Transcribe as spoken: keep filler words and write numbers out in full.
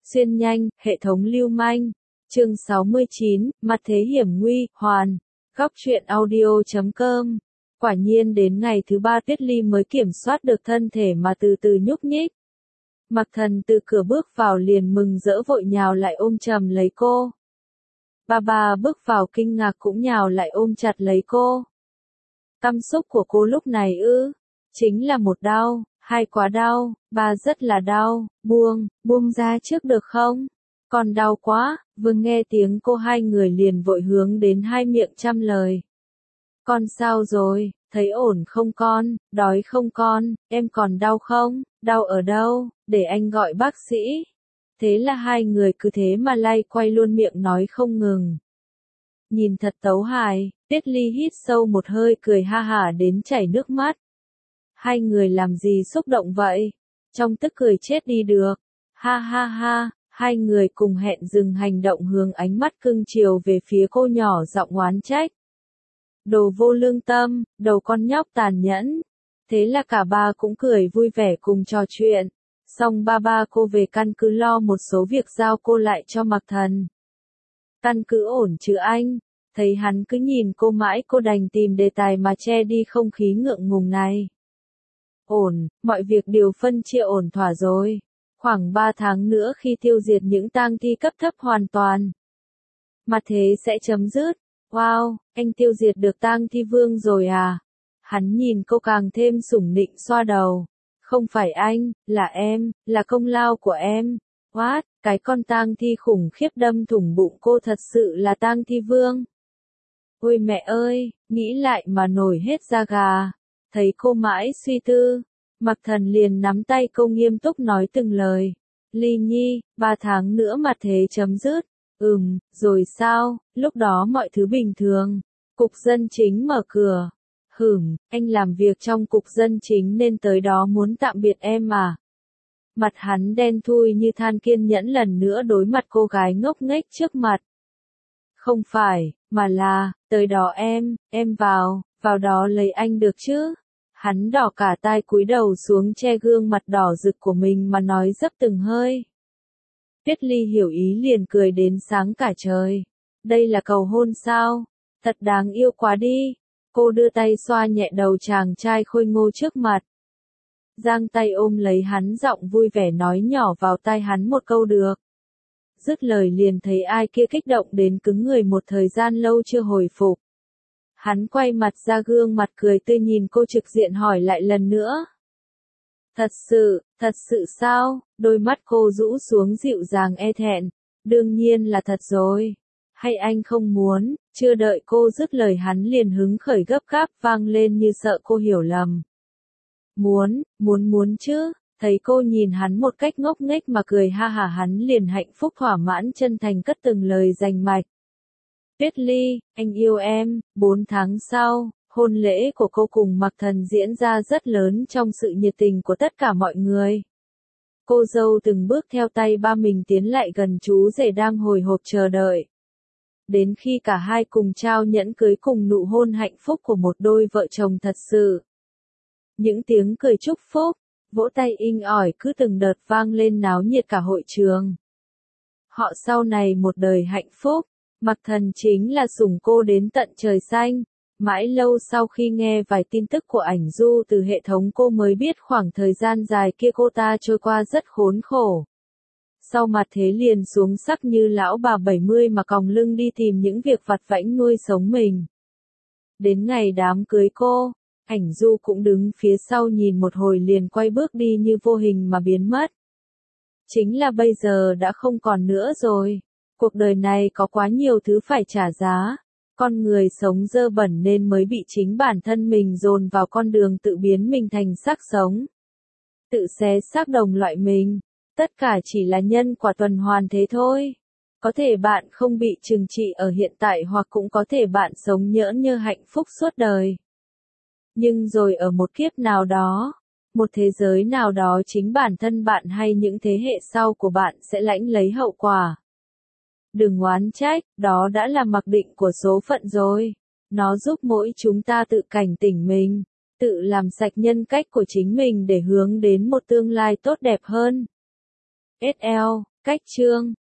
Xuyên nhanh, hệ thống lưu manh. Chương sáu mươi chín, mặt thế hiểm nguy, hoàn. Góc truyện audio chấm com. Quả nhiên đến ngày thứ ba Tuyết Ly mới kiểm soát được thân thể mà từ từ nhúc nhích. Mặc Thần từ cửa bước vào liền mừng rỡ vội nhào lại ôm chầm lấy cô. Ba ba bước vào kinh ngạc cũng nhào lại ôm chặt lấy cô. Cảm xúc của cô lúc này ư, chính là một đau, hai quá đau, ba rất là đau, buông, buông ra trước được không? Còn đau quá, vừa nghe tiếng cô hai người liền vội hướng đến hai miệng trăm lời. Con sao rồi, thấy ổn không con, đói không con, em còn đau không, đau ở đâu, để anh gọi bác sĩ. Thế là hai người cứ thế mà lay quay luôn miệng nói không ngừng. Nhìn thật tấu hài, Tuyết Ly hít sâu một hơi cười ha hả đến chảy nước mắt. Hai người làm gì xúc động vậy? Trong tức cười chết đi được. Ha ha ha, hai người cùng hẹn dừng hành động hướng ánh mắt cưng chiều về phía cô nhỏ giọng oán trách. Đồ vô lương tâm, đầu con nhóc tàn nhẫn. Thế là cả ba cũng cười vui vẻ cùng trò chuyện. Xong ba ba cô về căn cứ lo một số việc giao cô lại cho Mặc Thần. Căn cứ ổn chứ anh? Thấy hắn cứ nhìn cô mãi cô đành tìm đề tài mà che đi không khí ngượng ngùng này. Ổn, mọi việc đều phân chia ổn thỏa rồi. Khoảng ba tháng nữa khi tiêu diệt những tang thi cấp thấp hoàn toàn. Mặt thế sẽ chấm dứt. Wow, anh tiêu diệt được tang thi vương rồi à? Hắn nhìn cô càng thêm sủng nịnh xoa đầu. Không phải anh, là em, là công lao của em. What, cái con tang thi khủng khiếp đâm thủng bụng cô thật sự là tang thi vương. Ôi mẹ ơi, nghĩ lại mà nổi hết da gà. Thấy cô mãi suy tư, Mặc Thần liền nắm tay cô nghiêm túc nói từng lời. Ly Nhi, ba tháng nữa mà thế chấm dứt. Ừm, rồi sao, lúc đó mọi thứ bình thường. Cục dân chính mở cửa. Hửm, anh làm việc trong cục dân chính nên tới đó muốn tạm biệt em mà. Mặt hắn đen thui như than kiên nhẫn lần nữa đối mặt cô gái ngốc nghếch trước mặt. Không phải, mà là, tới đó em, em vào, vào đó lấy anh được chứ? Hắn đỏ cả tai cúi đầu xuống che gương mặt đỏ rực của mình mà nói dấp từng hơi. Tuyết Ly hiểu ý liền cười đến sáng cả trời. Đây là cầu hôn sao? Thật đáng yêu quá đi. Cô đưa tay xoa nhẹ đầu chàng trai khôi ngô trước mặt. Giang tay ôm lấy hắn giọng vui vẻ nói nhỏ vào tai hắn một câu được. Dứt lời liền thấy ai kia kích động đến cứng người một thời gian lâu chưa hồi phục. Hắn quay mặt ra gương mặt cười tươi nhìn cô trực diện hỏi lại lần nữa. Thật sự, thật sự sao? Đôi mắt cô rũ xuống dịu dàng e thẹn. Đương nhiên là thật rồi. Hay anh không muốn? Chưa đợi cô dứt lời hắn liền hứng khởi gấp gáp vang lên như sợ cô hiểu lầm. Muốn, muốn muốn chứ. Thấy cô nhìn hắn một cách ngốc nghếch mà cười ha hả hắn liền hạnh phúc thỏa mãn chân thành cất từng lời rành mạch. Tuyết Ly, anh yêu em. Bốn tháng sau, hôn lễ của cô cùng Mặc Thần diễn ra rất lớn trong sự nhiệt tình của tất cả mọi người. Cô dâu từng bước theo tay ba mình tiến lại gần chú rể đang hồi hộp chờ đợi. Đến khi cả hai cùng trao nhẫn cưới cùng nụ hôn hạnh phúc của một đôi vợ chồng thật sự. Những tiếng cười chúc phúc, vỗ tay inh ỏi cứ từng đợt vang lên náo nhiệt cả hội trường. Họ sau này một đời hạnh phúc, Mặc Thần chính là sủng cô đến tận trời xanh. Mãi lâu sau khi nghe vài tin tức của ảnh du từ hệ thống cô mới biết khoảng thời gian dài kia cô ta trôi qua rất khốn khổ. Sau mặt thế liền xuống sắc như lão bà bảy mươi mà còng lưng đi tìm những việc vặt vãnh nuôi sống mình. Đến ngày đám cưới cô, ảnh du cũng đứng phía sau nhìn một hồi liền quay bước đi như vô hình mà biến mất. Chính là bây giờ đã không còn nữa rồi. Cuộc đời này có quá nhiều thứ phải trả giá. Con người sống dơ bẩn nên mới bị chính bản thân mình dồn vào con đường tự biến mình thành xác sống. Tự xé xác đồng loại mình. Tất cả chỉ là nhân quả tuần hoàn thế thôi. Có thể bạn không bị trừng trị ở hiện tại hoặc cũng có thể bạn sống nhỡn nhơ hạnh phúc suốt đời. Nhưng rồi ở một kiếp nào đó, một thế giới nào đó chính bản thân bạn hay những thế hệ sau của bạn sẽ lãnh lấy hậu quả. Đừng oán trách, đó đã là mặc định của số phận rồi. Nó giúp mỗi chúng ta tự cảnh tỉnh mình, tự làm sạch nhân cách của chính mình để hướng đến một tương lai tốt đẹp hơn. ét lờ Cách chương